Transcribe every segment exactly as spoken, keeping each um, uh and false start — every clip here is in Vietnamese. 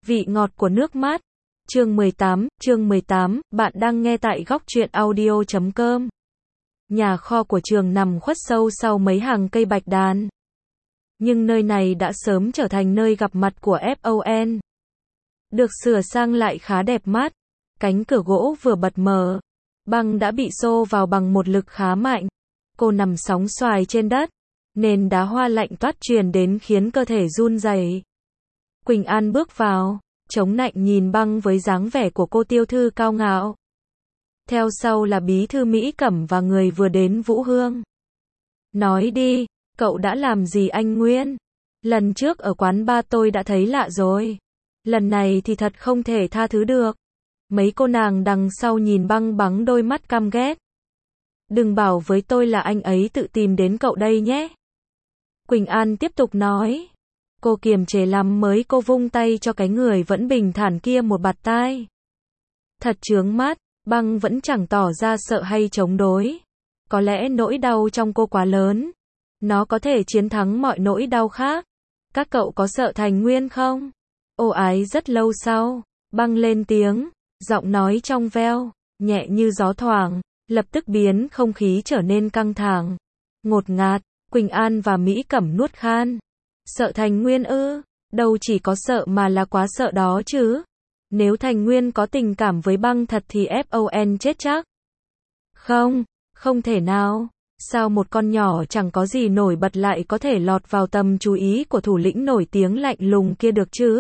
Vị ngọt của nước mắt. Chương mười tám, chương mười tám, bạn đang nghe tại góc truyện audio chấm com. Nhà kho của trường nằm khuất sâu sau mấy hàng cây bạch đàn. Nhưng nơi này đã sớm trở thành nơi gặp mặt của ép o en. Được sửa sang lại khá đẹp mắt. Cánh cửa gỗ vừa bật mở. Băng đã bị xô vào bằng một lực khá mạnh. Cô nằm sóng xoài trên đất. Nền đá hoa lạnh toát truyền đến khiến cơ thể run rẩy. Quỳnh An bước vào, chống nạnh nhìn Băng với dáng vẻ của cô tiểu thư cao ngạo. Theo sau là bí thư Mỹ Cẩm và người vừa đến Vũ Hương. Nói đi, cậu đã làm gì anh Nguyên? Lần trước ở quán bar tôi đã thấy lạ rồi. Lần này thì thật không thể tha thứ được. Mấy cô nàng đằng sau nhìn Băng bằng đôi mắt căm ghét. Đừng bảo với tôi là anh ấy tự tìm đến cậu đây nhé. Quỳnh An tiếp tục nói. Cô kiềm chế lắm mới cô vung tay cho cái người vẫn bình thản kia một bạt tai. Thật chướng mắt, Băng vẫn chẳng tỏ ra sợ hay chống đối. Có lẽ nỗi đau trong cô quá lớn. Nó có thể chiến thắng mọi nỗi đau khác. Các cậu có sợ Thành Nguyên không? Ô ái rất lâu sau, Băng lên tiếng, giọng nói trong veo, nhẹ như gió thoảng, lập tức biến không khí trở nên căng thẳng. Ngột ngạt, Quỳnh An và Mỹ Cẩm nuốt khan. Sợ Thành Nguyên ư? Đâu chỉ có sợ mà là quá sợ đó chứ. Nếu Thành Nguyên có tình cảm với Băng thật thì ép o en chết chắc. Không, không thể nào. Sao một con nhỏ chẳng có gì nổi bật lại có thể lọt vào tầm chú ý của thủ lĩnh nổi tiếng lạnh lùng kia được chứ?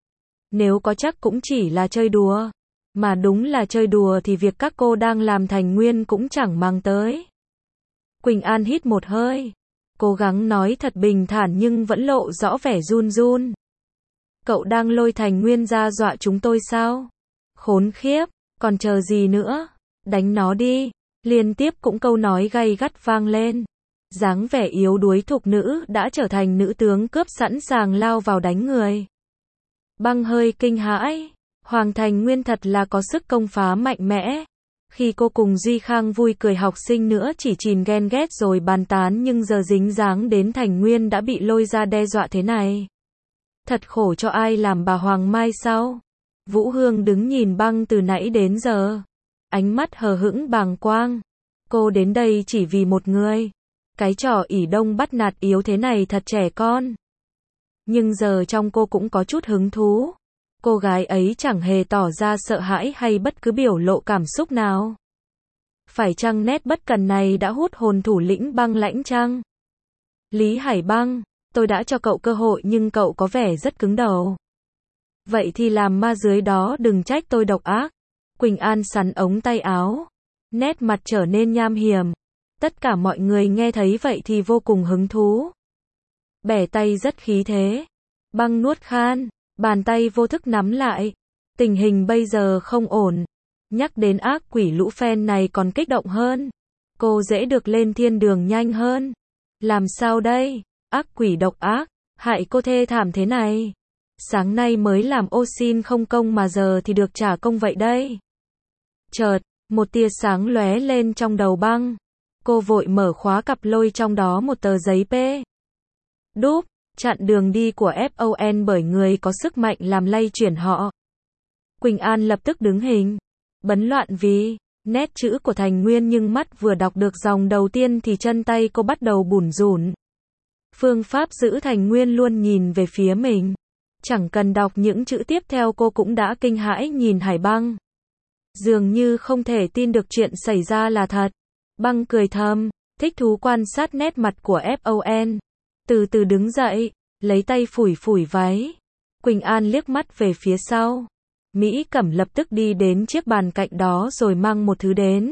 Nếu có chắc cũng chỉ là chơi đùa. Mà đúng là chơi đùa thì việc các cô đang làm Thành Nguyên cũng chẳng mang tới. Quỳnh An hít một hơi. Cố gắng nói thật bình thản nhưng vẫn lộ rõ vẻ run run. Cậu đang lôi Thành Nguyên ra dọa chúng tôi sao? Khốn khiếp, còn chờ gì nữa? Đánh nó đi. Liên tiếp cũng câu nói gay gắt vang lên. Dáng vẻ yếu đuối thục nữ đã trở thành nữ tướng cướp sẵn sàng lao vào đánh người. Băng hơi kinh hãi. Hoàng Thành Nguyên thật là có sức công phá mạnh mẽ. Khi cô cùng Duy Khang vui cười học sinh nữa chỉ chìn ghen ghét rồi bàn tán nhưng giờ dính dáng đến Thành Nguyên đã bị lôi ra đe dọa thế này. Thật khổ cho ai làm bà Hoàng Mai sau. Vũ Hương đứng nhìn Băng từ nãy đến giờ. Ánh mắt hờ hững bàng quang. Cô đến đây chỉ vì một người. Cái trò ỷ đông bắt nạt yếu thế này thật trẻ con. Nhưng giờ trong cô cũng có chút hứng thú. Cô gái ấy chẳng hề tỏ ra sợ hãi hay bất cứ biểu lộ cảm xúc nào. Phải chăng nét bất cần này đã hút hồn thủ lĩnh Băng Lãnh chăng? Lý Hải Băng, tôi đã cho cậu cơ hội nhưng cậu có vẻ rất cứng đầu. Vậy thì làm ma dưới đó đừng trách tôi độc ác. Quỳnh An sắn ống tay áo. Nét mặt trở nên nham hiểm. Tất cả mọi người nghe thấy vậy thì vô cùng hứng thú. Bẻ tay rất khí thế. Băng nuốt khan. Bàn tay vô thức nắm lại. Tình hình bây giờ không ổn. Nhắc đến ác quỷ lũ fan này còn kích động hơn. Cô dễ được lên thiên đường nhanh hơn. Làm sao đây? Ác quỷ độc ác. Hại cô thê thảm thế này. Sáng nay mới làm ô xin không công mà giờ thì được trả công vậy đây. Chợt, một tia sáng lóe lên trong đầu Băng. Cô vội mở khóa cặp lôi trong đó một tờ giấy P. Đúp. Chặn đường đi của ép o en bởi người có sức mạnh làm lay chuyển họ. Quỳnh An lập tức đứng hình. Bấn loạn vì nét chữ của Thành Nguyên nhưng mắt vừa đọc được dòng đầu tiên thì chân tay cô bắt đầu bủn rủn. Phương pháp giữ Thành Nguyên luôn nhìn về phía mình. Chẳng cần đọc những chữ tiếp theo cô cũng đã kinh hãi nhìn Hải Băng. Dường như không thể tin được chuyện xảy ra là thật. Băng cười thầm, thích thú quan sát nét mặt của ép o en. Từ từ đứng dậy, lấy tay phủi phủi váy. Quỳnh An liếc mắt về phía sau. Mỹ Cẩm lập tức đi đến chiếc bàn cạnh đó rồi mang một thứ đến.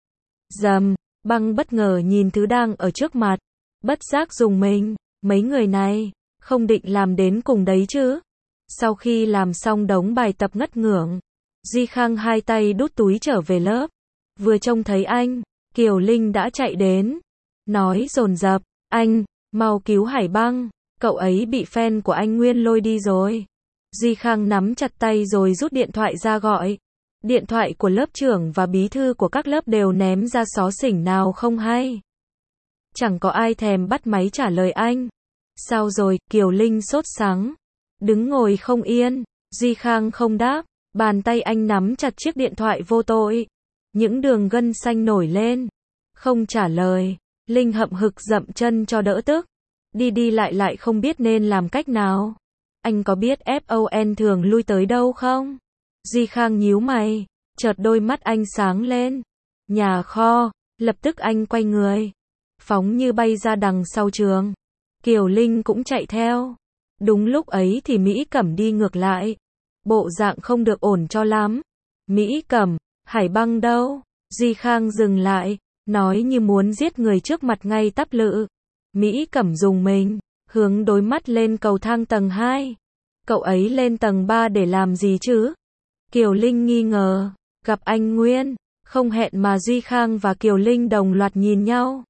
Dầm, Băng bất ngờ nhìn thứ đang ở trước mặt. Bất giác dùng mình, mấy người này, không định làm đến cùng đấy chứ. Sau khi làm xong đống bài tập ngất ngưởng, Duy Khang hai tay đút túi trở về lớp. Vừa trông thấy anh, Kiều Linh đã chạy đến. Nói dồn dập, anh, mau cứu Hải Băng, cậu ấy bị fan của anh Nguyên lôi đi rồi. Duy Khang nắm chặt tay rồi rút điện thoại ra gọi. Điện thoại của lớp trưởng và bí thư của các lớp đều ném ra xó xỉnh nào không hay. Chẳng có ai thèm bắt máy trả lời anh. Sao rồi, Kiều Linh sốt sắng. Đứng ngồi không yên. Duy Khang không đáp, bàn tay anh nắm chặt chiếc điện thoại vô tội. Những đường gân xanh nổi lên. Không trả lời, Linh hậm hực dậm chân cho đỡ tức. Đi đi lại lại không biết nên làm cách nào. Anh có biết ép o en thường lui tới đâu không? Duy Khang nhíu mày, chợt đôi mắt anh sáng lên. Nhà kho, lập tức anh quay người, phóng như bay ra đằng sau trường. Kiều Linh cũng chạy theo. Đúng lúc ấy thì Mỹ Cẩm đi ngược lại. Bộ dạng không được ổn cho lắm. Mỹ Cẩm, Hải Băng đâu? Duy Khang dừng lại, nói như muốn giết người trước mặt ngay tắp lự. Mỹ Cẩm dùng mình, hướng đối mắt lên cầu thang tầng hai. Cậu ấy lên tầng ba để làm gì chứ? Kiều Linh nghi ngờ, gặp anh Nguyên, không hẹn mà Duy Khang và Kiều Linh đồng loạt nhìn nhau.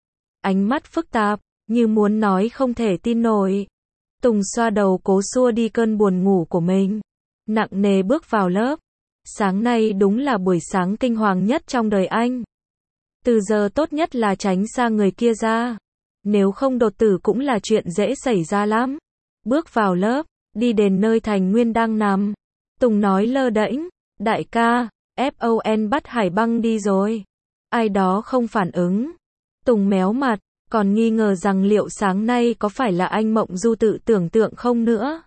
Ánh mắt phức tạp, như muốn nói không thể tin nổi. Tùng xoa đầu cố xua đi cơn buồn ngủ của mình. Nặng nề bước vào lớp. Sáng nay đúng là buổi sáng kinh hoàng nhất trong đời anh. Từ giờ tốt nhất là tránh xa người kia ra. Nếu không đột tử cũng là chuyện dễ xảy ra lắm. Bước vào lớp, đi đến nơi Thành Nguyên đang nằm. Tùng nói lơ đễnh, đại ca, ép o en bắt Hải Băng đi rồi. Ai đó không phản ứng. Tùng méo mặt, còn nghi ngờ rằng liệu sáng nay có phải là anh Mộng Du tự tưởng tượng không nữa.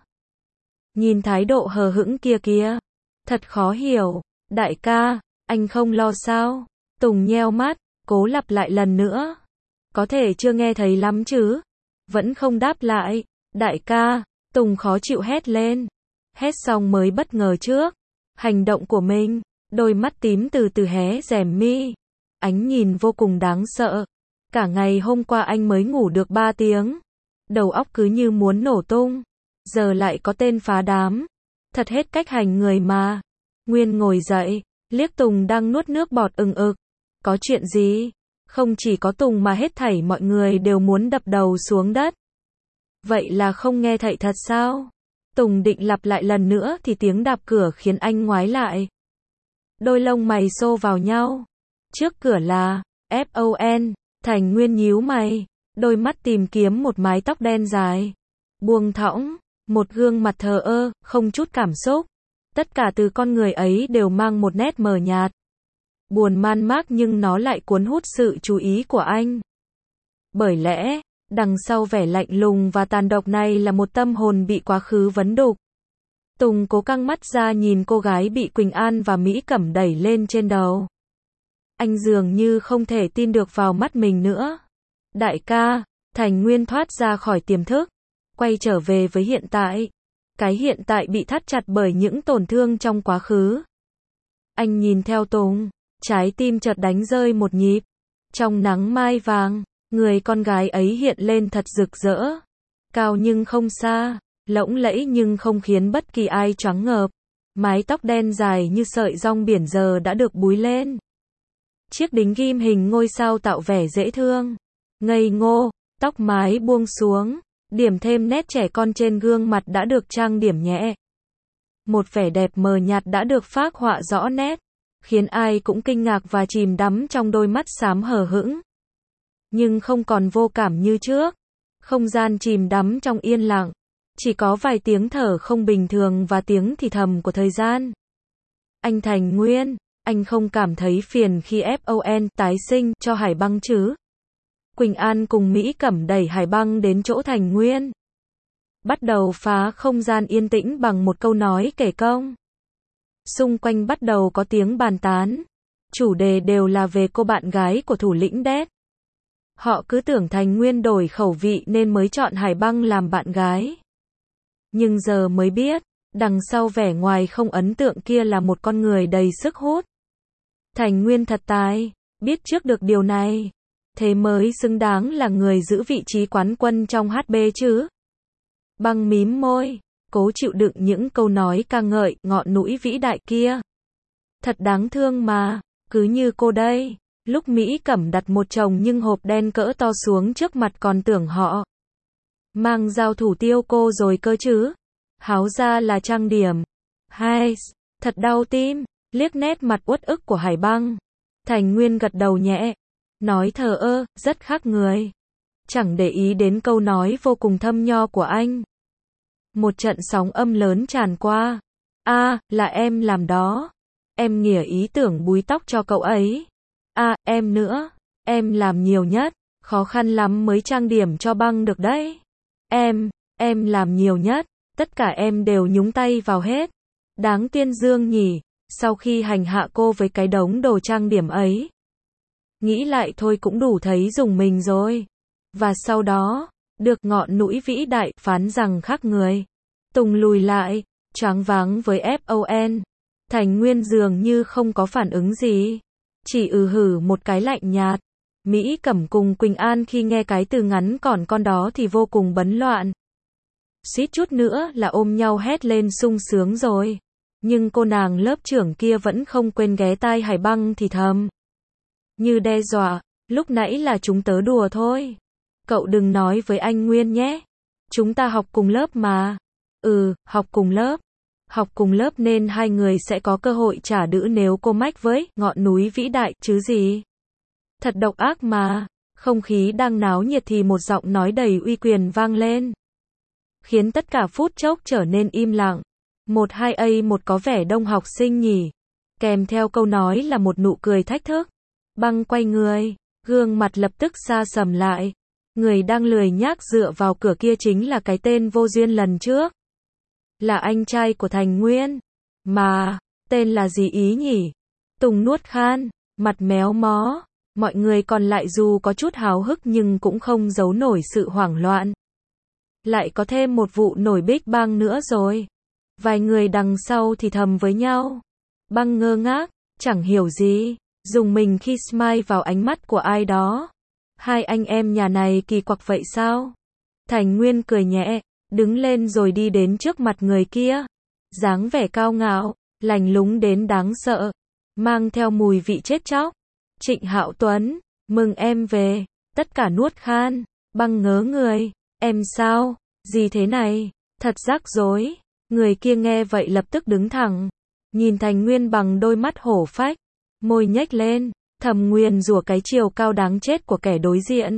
Nhìn thái độ hờ hững kia kìa, thật khó hiểu. Đại ca, anh không lo sao? Tùng nheo mắt, cố lặp lại lần nữa. Có thể chưa nghe thấy lắm chứ? Vẫn không đáp lại. Đại ca, Tùng khó chịu hét lên. Hét xong mới bất ngờ trước hành động của mình, đôi mắt tím từ từ hé rèm mi. Ánh nhìn vô cùng đáng sợ. Cả ngày hôm qua anh mới ngủ được ba tiếng. Đầu óc cứ như muốn nổ tung. Giờ lại có tên phá đám. Thật hết cách hành người mà. Nguyên ngồi dậy, liếc Tùng đang nuốt nước bọt ừng ực. Có chuyện gì? Không chỉ có Tùng mà hết thảy mọi người đều muốn đập đầu xuống đất. Vậy là không nghe thấy thật sao? Tùng định lặp lại lần nữa thì tiếng đạp cửa khiến anh ngoái lại. Đôi lông mày xô vào nhau. Trước cửa là ép o en. Thành Nguyên nhíu mày, đôi mắt tìm kiếm một mái tóc đen dài, buông thõng, một gương mặt thờ ơ, không chút cảm xúc. Tất cả từ con người ấy đều mang một nét mờ nhạt, buồn man mác, nhưng nó lại cuốn hút sự chú ý của anh. Bởi lẽ, đằng sau vẻ lạnh lùng và tàn độc này là một tâm hồn bị quá khứ vấn đục. Tùng cố căng mắt ra nhìn cô gái bị Quỳnh An và Mỹ Cẩm đẩy lên trên đầu. Anh dường như không thể tin được vào mắt mình nữa. Đại ca, Thành Nguyên thoát ra khỏi tiềm thức, quay trở về với hiện tại. Cái hiện tại bị thắt chặt bởi những tổn thương trong quá khứ. Anh nhìn theo Tùng, trái tim chợt đánh rơi một nhịp. Trong nắng mai vàng, người con gái ấy hiện lên thật rực rỡ. Cao nhưng không xa, lộng lẫy nhưng không khiến bất kỳ ai choáng ngợp. Mái tóc đen dài như sợi rong biển giờ đã được búi lên. Chiếc đính ghim hình ngôi sao tạo vẻ dễ thương, ngây ngô, tóc mái buông xuống, điểm thêm nét trẻ con trên gương mặt đã được trang điểm nhẹ. Một vẻ đẹp mờ nhạt đã được phác họa rõ nét, khiến ai cũng kinh ngạc và chìm đắm trong đôi mắt xám hờ hững. Nhưng không còn vô cảm như trước, không gian chìm đắm trong yên lặng, chỉ có vài tiếng thở không bình thường và tiếng thì thầm của thời gian. Anh Thành Nguyên, anh không cảm thấy phiền khi ép o en tái sinh cho Hải Băng chứ? Quỳnh An cùng Mỹ Cẩm đẩy Hải Băng đến chỗ Thành Nguyên. Bắt đầu phá không gian yên tĩnh bằng một câu nói kể công. Xung quanh bắt đầu có tiếng bàn tán. Chủ đề đều là về cô bạn gái của thủ lĩnh Đét. Họ cứ tưởng Thành Nguyên đổi khẩu vị nên mới chọn Hải Băng làm bạn gái. Nhưng giờ mới biết, đằng sau vẻ ngoài không ấn tượng kia là một con người đầy sức hút. Thành Nguyên thật tài, biết trước được điều này. Thế mới xứng đáng là người giữ vị trí quán quân trong hát bê chứ. Băng mím môi, cố chịu đựng những câu nói ca ngợi ngọn núi vĩ đại kia. Thật đáng thương mà, cứ như cô đây. Lúc Mỹ Cẩm đặt một chồng nhưng hộp đen cỡ to xuống trước mặt còn tưởng họ mang dao thủ tiêu cô rồi cơ chứ. Háo ra là trang điểm. Hai, thật đau tim. Liếc nét mặt uất ức của Hải Băng, Thành Nguyên gật đầu nhẹ, nói thờ ơ, rất khác người. Chẳng để ý đến câu nói vô cùng thâm nho của anh. Một trận sóng âm lớn tràn qua, À, là em làm đó. Em nghỉa ý tưởng búi tóc cho cậu ấy. À, em nữa. Em làm nhiều nhất. Khó khăn lắm mới trang điểm cho Băng được đấy. Em, em làm nhiều nhất. Tất cả em đều nhúng tay vào hết. Đáng tiên dương nhỉ. Sau khi hành hạ cô với cái đống đồ trang điểm ấy. Nghĩ lại thôi cũng đủ thấy dùng mình rồi. Và sau đó, được ngọn núi vĩ đại phán rằng khác người. Tùng lùi lại, choáng váng với ép o en. Thành Nguyên dường như không có phản ứng gì. Chỉ ừ hử một cái lạnh nhạt. Mỹ Cẩm cùng Quỳnh An khi nghe cái từ ngắn còn con đó thì vô cùng bấn loạn. Suýt chút nữa là ôm nhau hét lên sung sướng rồi. Nhưng cô nàng lớp trưởng kia vẫn không quên ghé tai Hải Băng thì thầm. Như đe dọa, lúc nãy là chúng tớ đùa thôi. Cậu đừng nói với anh Nguyên nhé. Chúng ta học cùng lớp mà. Ừ, học cùng lớp. Học cùng lớp nên hai người sẽ có cơ hội trả đũa nếu cô mách với ngọn núi vĩ đại chứ gì. Thật độc ác mà. Không khí đang náo nhiệt thì một giọng nói đầy uy quyền vang lên. Khiến tất cả phút chốc trở nên im lặng. Một hai A một có vẻ đông học sinh nhỉ. Kèm theo câu nói là một nụ cười thách thức. Băng quay người, gương mặt lập tức xa sầm lại. Người đang lười nhác dựa vào cửa kia chính là cái tên vô duyên lần trước. Là anh trai của Thành Nguyên. Mà, tên là gì ý nhỉ? Tùng nuốt khan, mặt méo mó. Mọi người còn lại dù có chút háo hức nhưng cũng không giấu nổi sự hoảng loạn. Lại có thêm một vụ nổi Big Bang nữa rồi. Vài người đằng sau thì thầm với nhau. Băng ngơ ngác, chẳng hiểu gì. Dùng mình khi smile vào ánh mắt của ai đó. Hai anh em nhà này kỳ quặc vậy sao? Thành Nguyên cười nhẹ, đứng lên rồi đi đến trước mặt người kia. Dáng vẻ cao ngạo, lành lúng đến đáng sợ. Mang theo mùi vị chết chóc. Trịnh Hạo Tuấn, mừng em về. Tất cả nuốt khan. Băng ngớ người. Em sao? Gì thế này? Thật rắc rối. Người kia nghe vậy lập tức đứng thẳng. Nhìn Thành Nguyên bằng đôi mắt hổ phách. Môi nhếch lên, thầm nguyền rủa cái chiều cao đáng chết của kẻ đối diện.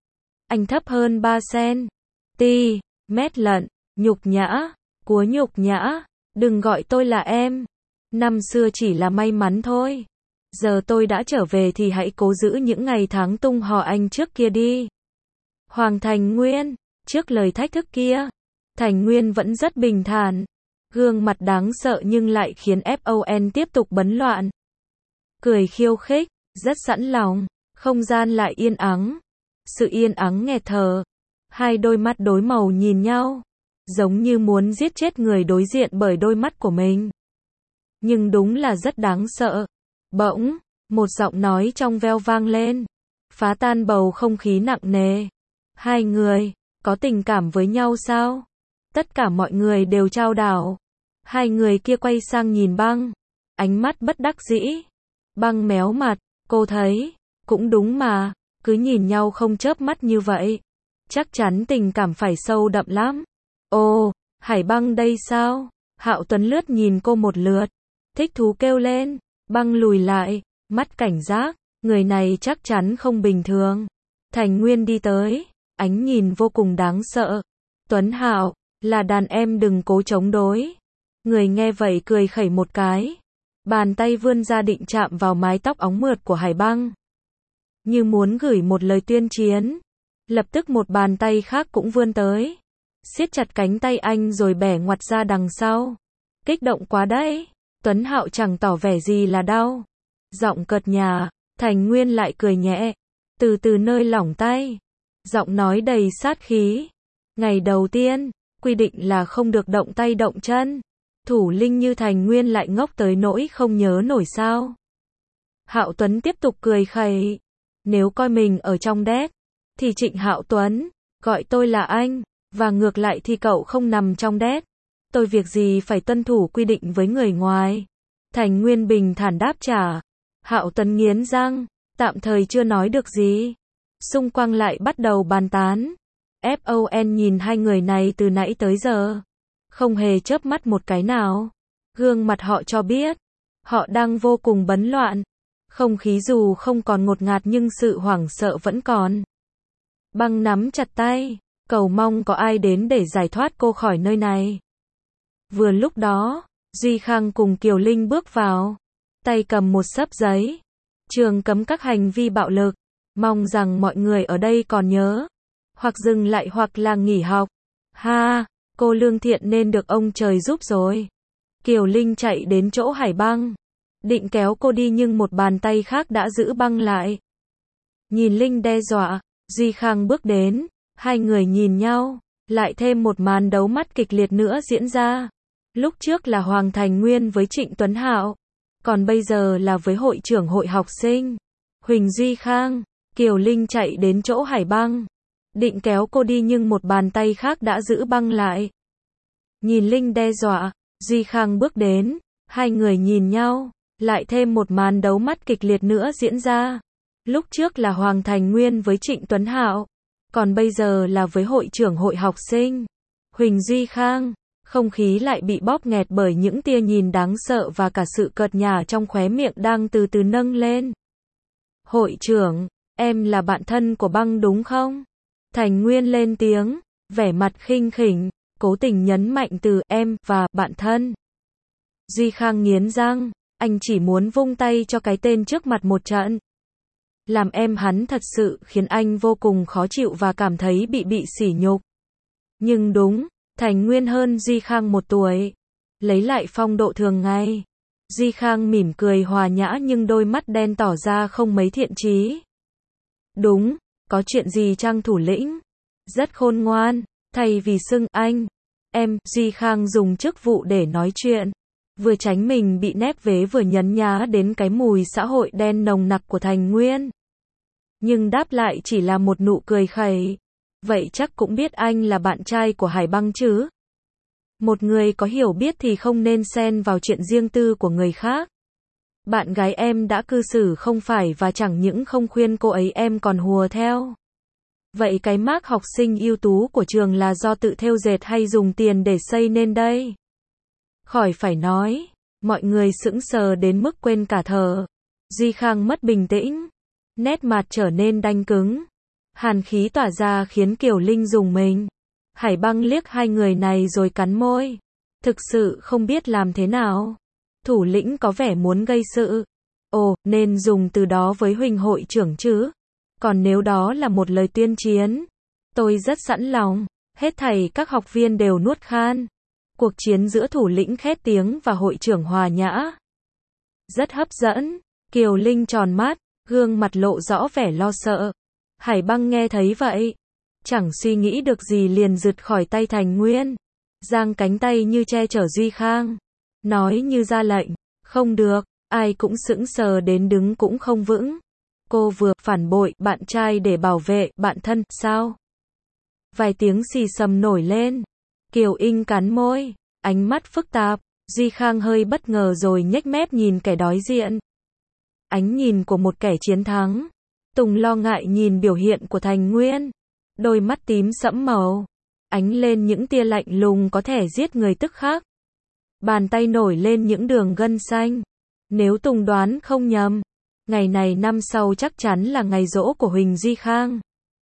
Anh thấp hơn ba xăng-ti mét lận, nhục nhã, cúa nhục nhã, đừng gọi tôi là em. Năm xưa chỉ là may mắn thôi. Giờ tôi đã trở về thì hãy cố giữ những ngày tháng tung hò anh trước kia đi. Hoàng Thành Nguyên, trước lời thách thức kia, Thành Nguyên vẫn rất bình thản. Gương mặt đáng sợ nhưng lại khiến ép o en tiếp tục bấn loạn. Cười khiêu khích, rất sẵn lòng, không gian lại yên ắng. Sự yên ắng nghẹt thở. Hai đôi mắt đối màu nhìn nhau, giống như muốn giết chết người đối diện bởi đôi mắt của mình. Nhưng đúng là rất đáng sợ. Bỗng, một giọng nói trong veo vang lên, phá tan bầu không khí nặng nề. Hai người, có tình cảm với nhau sao? Tất cả mọi người đều chao đảo. Hai người kia quay sang nhìn Băng, ánh mắt bất đắc dĩ. Băng méo mặt, cô thấy, cũng đúng mà, cứ nhìn nhau không chớp mắt như vậy. Chắc chắn tình cảm phải sâu đậm lắm. Ồ, Hải Băng đây sao? Hạo Tuấn lướt nhìn cô một lượt, thích thú kêu lên. Băng lùi lại, mắt cảnh giác, người này chắc chắn không bình thường. Thành Nguyên đi tới, ánh nhìn vô cùng đáng sợ. Tuấn Hạo, là đàn em đừng cố chống đối. Người nghe vậy cười khẩy một cái. Bàn tay vươn ra định chạm vào mái tóc óng mượt của Hải Băng. Như muốn gửi một lời tuyên chiến. Lập tức một bàn tay khác cũng vươn tới. Siết chặt cánh tay anh rồi bẻ ngoặt ra đằng sau. Kích động quá đấy. Tuấn Hạo chẳng tỏ vẻ gì là đau. Giọng cợt nhả, Thành Nguyên lại cười nhẹ. Từ từ nơi lỏng tay. Giọng nói đầy sát khí. Ngày đầu tiên, quy định là không được động tay động chân. Thủ linh như Thành Nguyên lại ngốc tới nỗi không nhớ nổi sao. Hạo Tuấn tiếp tục cười khẩy. Nếu coi mình ở trong đét, thì Trịnh Hạo Tuấn, gọi tôi là anh, và ngược lại thì cậu không nằm trong đét. Tôi việc gì phải tuân thủ quy định với người ngoài. Thành Nguyên bình thản đáp trả. Hạo Tuấn nghiến răng, tạm thời chưa nói được gì. Xung quanh lại bắt đầu bàn tán. ép o en nhìn hai người này từ nãy tới giờ, không hề chớp mắt một cái nào. Gương mặt họ cho biết, họ đang vô cùng bấn loạn. Không khí dù không còn ngột ngạt nhưng sự hoảng sợ vẫn còn. Băng nắm chặt tay, cầu mong có ai đến để giải thoát cô khỏi nơi này. Vừa lúc đó, Duy Khang cùng Kiều Linh bước vào, tay cầm một xấp giấy. Trường cấm các hành vi bạo lực, mong rằng mọi người ở đây còn nhớ, hoặc dừng lại hoặc là nghỉ học. Ha, cô lương thiện nên được ông trời giúp rồi. Kiều Linh chạy đến chỗ Hải Băng, định kéo cô đi nhưng một bàn tay khác đã giữ băng lại. Nhìn Linh đe dọa, Duy Khang bước đến, hai người nhìn nhau, lại thêm một màn đấu mắt kịch liệt nữa diễn ra. Lúc trước là Hoàng Thành Nguyên với Trịnh Tuấn Hạo, còn bây giờ là với hội trưởng hội học sinh, Huỳnh Duy Khang. Kiều Linh chạy đến chỗ Hải Băng, định kéo cô đi nhưng một bàn tay khác đã giữ băng lại. Nhìn Linh đe dọa, Duy Khang bước đến, hai người nhìn nhau, lại thêm một màn đấu mắt kịch liệt nữa diễn ra. Lúc trước là Hoàng Thành Nguyên với Trịnh Tuấn Hạo, còn bây giờ là với hội trưởng hội học sinh, Huỳnh Duy Khang. Không khí lại bị bóp nghẹt bởi những tia nhìn đáng sợ và cả sự cợt nhả trong khóe miệng đang từ từ nâng lên. Hội trưởng, em là bạn thân của Băng đúng không? Thành Nguyên lên tiếng, vẻ mặt khinh khỉnh, cố tình nhấn mạnh từ em và bạn thân. Duy Khang nghiến răng, anh chỉ muốn vung tay cho cái tên trước mặt một trận. Làm em hắn thật sự khiến anh vô cùng khó chịu và cảm thấy bị bị sỉ nhục. Nhưng đúng, Thành Nguyên hơn Duy Khang một tuổi, lấy lại phong độ thường ngày. Duy Khang mỉm cười hòa nhã nhưng đôi mắt đen tỏ ra không mấy thiện chí. Đúng, có chuyện gì Trang thủ lĩnh? Rất khôn ngoan, thay vì xưng anh, em, Duy Khang dùng chức vụ để nói chuyện. Vừa tránh mình bị nép vế vừa nhấn nhá đến cái mùi xã hội đen nồng nặc của Thành Nguyên. Nhưng đáp lại chỉ là một nụ cười khẩy. Vậy chắc cũng biết anh là bạn trai của Hải Băng chứ? Một người có hiểu biết thì không nên xen vào chuyện riêng tư của người khác. Bạn gái em đã cư xử không phải và chẳng những không khuyên cô ấy em còn hùa theo. Vậy cái mác học sinh ưu tú của trường là do tự thêu dệt hay dùng tiền để xây nên đây? Khỏi phải nói, mọi người sững sờ đến mức quên cả thở. Duy Khang mất bình tĩnh, nét mặt trở nên đanh cứng. Hàn khí tỏa ra khiến Kiều Linh rùng mình. Hải Băng liếc hai người này rồi cắn môi. Thực sự không biết làm thế nào. Thủ lĩnh có vẻ muốn gây sự. Ồ, nên dùng từ đó với Huỳnh hội trưởng chứ. Còn nếu đó là một lời tuyên chiến, tôi rất sẵn lòng. Hết thảy các học viên đều nuốt khan. Cuộc chiến giữa thủ lĩnh khét tiếng và hội trưởng hòa nhã. Rất hấp dẫn. Kiều Linh tròn mắt, gương mặt lộ rõ vẻ lo sợ. Hải Băng nghe thấy vậy, chẳng suy nghĩ được gì liền rượt khỏi tay Thành Nguyên, giang cánh tay như che chở Duy Khang, nói như ra lệnh, không được, ai cũng sững sờ đến đứng cũng không vững. Cô vừa phản bội bạn trai để bảo vệ bạn thân, sao? Vài tiếng xì xầm nổi lên, Kiều Inh cắn môi, ánh mắt phức tạp, Duy Khang hơi bất ngờ rồi nhếch mép nhìn kẻ đối diện. Ánh nhìn của một kẻ chiến thắng. Tùng lo ngại nhìn biểu hiện của Thành Nguyên, đôi mắt tím sẫm màu, ánh lên những tia lạnh lùng có thể giết người tức khắc. Bàn tay nổi lên những đường gân xanh. Nếu Tùng đoán không nhầm, ngày này năm sau chắc chắn là ngày giỗ của Huỳnh Duy Khang.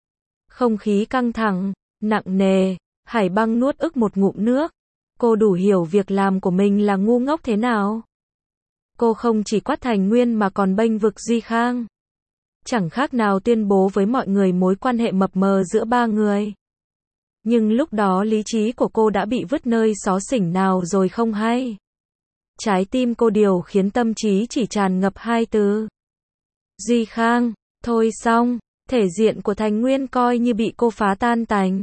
Không khí căng thẳng, nặng nề, Hải Băng nuốt ức một ngụm nước. Cô đủ hiểu việc làm của mình là ngu ngốc thế nào. Cô không chỉ quát Thành Nguyên mà còn bênh vực Duy Khang. Chẳng khác nào tuyên bố với mọi người mối quan hệ mập mờ giữa ba người. Nhưng lúc đó lý trí của cô đã bị vứt nơi xó xỉnh nào rồi không hay. Trái tim cô điều khiến tâm trí chỉ tràn ngập hai từ. Duy Khang, thôi xong, thể diện của Thành Nguyên coi như bị cô phá tan tành.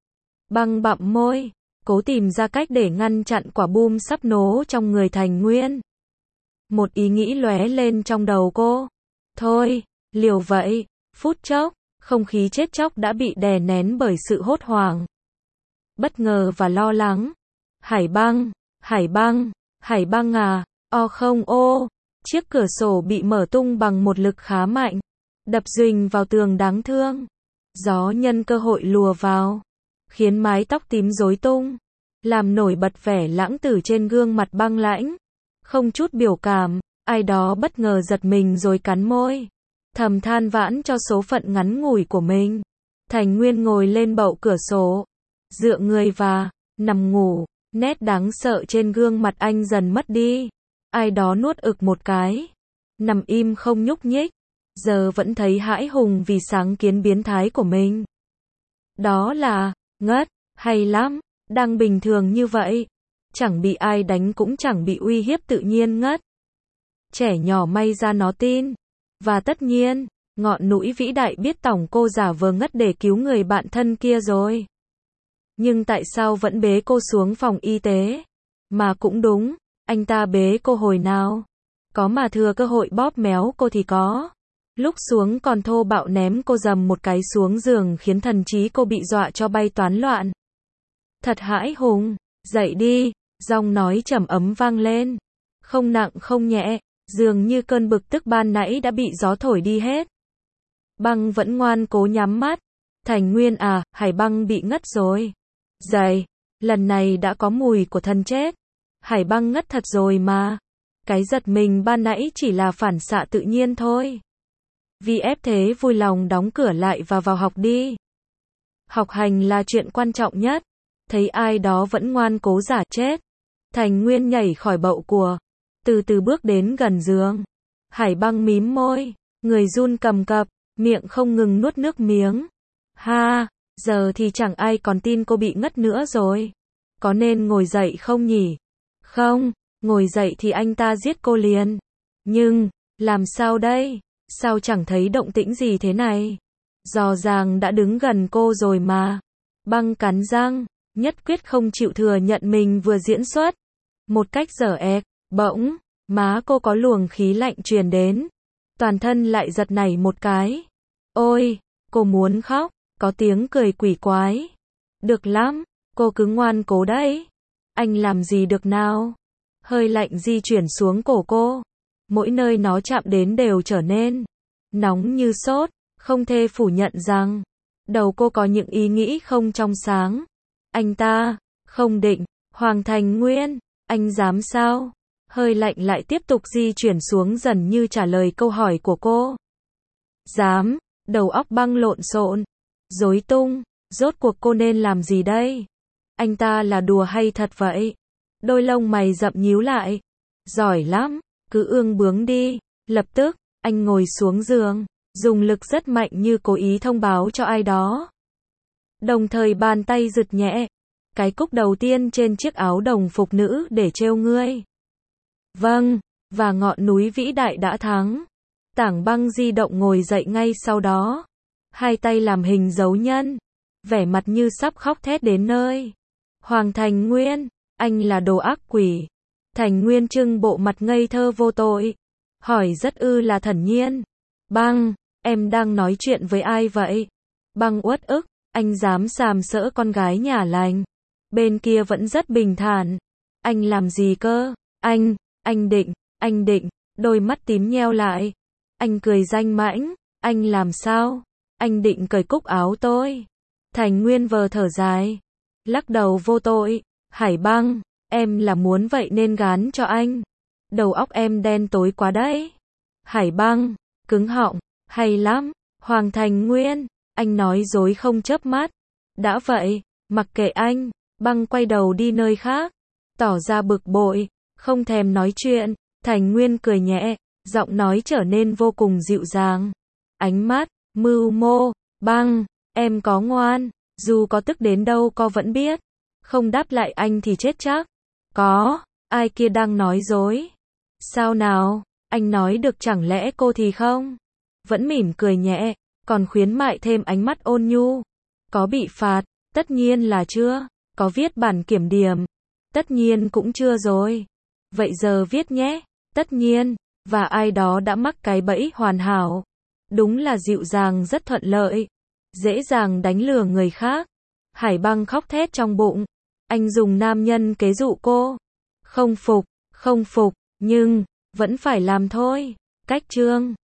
Băng bặm môi, cố tìm ra cách để ngăn chặn quả bom sắp nổ trong người Thành Nguyên. Một ý nghĩ lóe lên trong đầu cô. Thôi, liều vậy. Phút chốc, không khí chết chóc đã bị đè nén bởi sự hốt hoảng, bất ngờ và lo lắng. Hải Băng, Hải Băng, Hải Băng à, o không ô. Chiếc cửa sổ bị mở tung bằng một lực khá mạnh, đập rình vào tường đáng thương. Gió nhân cơ hội lùa vào, khiến mái tóc tím rối tung, làm nổi bật vẻ lãng tử trên gương mặt băng lãnh. Không chút biểu cảm, ai đó bất ngờ giật mình rồi cắn môi, thầm than vãn cho số phận ngắn ngủi của mình. Thành Nguyên ngồi lên bậu cửa sổ, dựa người và nằm ngủ. Nét đáng sợ trên gương mặt anh dần mất đi. Ai đó nuốt ực một cái. Nằm im không nhúc nhích. Giờ vẫn thấy hãi hùng vì sáng kiến biến thái của mình. Đó là, ngất, hay lắm, đang bình thường như vậy. Chẳng bị ai đánh cũng chẳng bị uy hiếp tự nhiên ngất. Trẻ nhỏ may ra nó tin. Và tất nhiên, ngọn núi vĩ đại biết tỏng cô giả vờ ngất để cứu người bạn thân kia rồi. Nhưng tại sao vẫn bế cô xuống phòng y tế? Mà cũng đúng, anh ta bế cô hồi nào? Có mà thừa cơ hội bóp méo cô thì có. Lúc xuống còn thô bạo ném cô dầm một cái xuống giường khiến thần trí cô bị dọa cho bay toán loạn. Thật hãi hùng, dậy đi, giọng nói trầm ấm vang lên. Không nặng không nhẹ, dường như cơn bực tức ban nãy đã bị gió thổi đi hết. Băng vẫn ngoan cố nhắm mắt. Thành Nguyên à, Hải Băng bị ngất rồi. Dậy, lần này đã có mùi của thân chết. Hải Băng ngất thật rồi mà. Cái giật mình ban nãy chỉ là phản xạ tự nhiên thôi. Vì ép thế vui lòng đóng cửa lại và vào học đi. Học hành là chuyện quan trọng nhất. Thấy ai đó vẫn ngoan cố giả chết. Thành Nguyên nhảy khỏi bậu của. Từ từ bước đến gần giường. Hải Băng mím môi. Người run cầm cập. Miệng không ngừng nuốt nước miếng. Ha, giờ thì chẳng ai còn tin cô bị ngất nữa rồi. Có nên ngồi dậy không nhỉ? Không, ngồi dậy thì anh ta giết cô liền. Nhưng, làm sao đây? Sao chẳng thấy động tĩnh gì thế này? Rõ ràng đã đứng gần cô rồi mà. Băng cắn răng, nhất quyết không chịu thừa nhận mình vừa diễn xuất. Một cách dở ẹc, bỗng, má cô có luồng khí lạnh truyền đến. Toàn thân lại giật nảy một cái. Ôi, cô muốn khóc, có tiếng cười quỷ quái. Được lắm, cô cứ ngoan cố đấy. Anh làm gì được nào? Hơi lạnh di chuyển xuống cổ cô. Mỗi nơi nó chạm đến đều trở nên nóng như sốt, không thể phủ nhận rằng đầu cô có những ý nghĩ không trong sáng. Anh ta, không định, Hoàng Thành Nguyên, anh dám sao? Hơi lạnh lại tiếp tục di chuyển xuống dần như trả lời câu hỏi của cô. Dám, đầu óc Băng lộn xộn, rối tung, rốt cuộc cô nên làm gì đây? Anh ta là đùa hay thật vậy? Đôi lông mày rậm nhíu lại. Giỏi lắm, cứ ương bướng đi. Lập tức, anh ngồi xuống giường, dùng lực rất mạnh như cố ý thông báo cho ai đó. Đồng thời bàn tay giật nhẹ cái cúc đầu tiên trên chiếc áo đồng phục nữ để trêu ngươi. Vâng, và ngọn núi vĩ đại đã thắng. Tảng Băng di động ngồi dậy ngay sau đó. Hai tay làm hình dấu nhân. Vẻ mặt như sắp khóc thét đến nơi. Hoàng Thành Nguyên, anh là đồ ác quỷ. Thành Nguyên trưng bộ mặt ngây thơ vô tội. Hỏi rất ư là thản nhiên. Băng, em đang nói chuyện với ai vậy? Băng uất ức, anh dám sàm sỡ con gái nhà lành. Bên kia vẫn rất bình thản. Anh làm gì cơ? Anh, anh định, anh định, đôi mắt tím nheo lại. Anh cười danh mãnh, anh làm sao? Anh định cởi cúc áo tôi. Thành Nguyên vờ thở dài, lắc đầu vô tội. Hải Băng, em là muốn vậy nên gán cho anh. Đầu óc em đen tối quá đấy. Hải Băng, cứng họng, hay lắm. Hoàng Thành Nguyên, anh nói dối không chớp mắt. Đã vậy, mặc kệ anh. Băng quay đầu đi nơi khác, tỏ ra bực bội, không thèm nói chuyện. Thành Nguyên cười nhẹ, giọng nói trở nên vô cùng dịu dàng. Ánh mắt, mưu mô, Băng, em có ngoan, dù có tức đến đâu cô vẫn biết. Không đáp lại anh thì chết chắc. Có, ai kia đang nói dối. Sao nào, anh nói được chẳng lẽ cô thì không? Vẫn mỉm cười nhẹ, còn khuyến mại thêm ánh mắt ôn nhu. Có bị phạt, tất nhiên là chưa. Có viết bản kiểm điểm, tất nhiên cũng chưa rồi. Vậy giờ viết nhé, tất nhiên. Và ai đó đã mắc cái bẫy hoàn hảo. Đúng là dịu dàng rất thuận lợi. Dễ dàng đánh lừa người khác. Hải Băng khóc thét trong bụng. Anh dùng nam nhân kế dụ cô. Không phục, không phục, nhưng vẫn phải làm thôi. Cách chương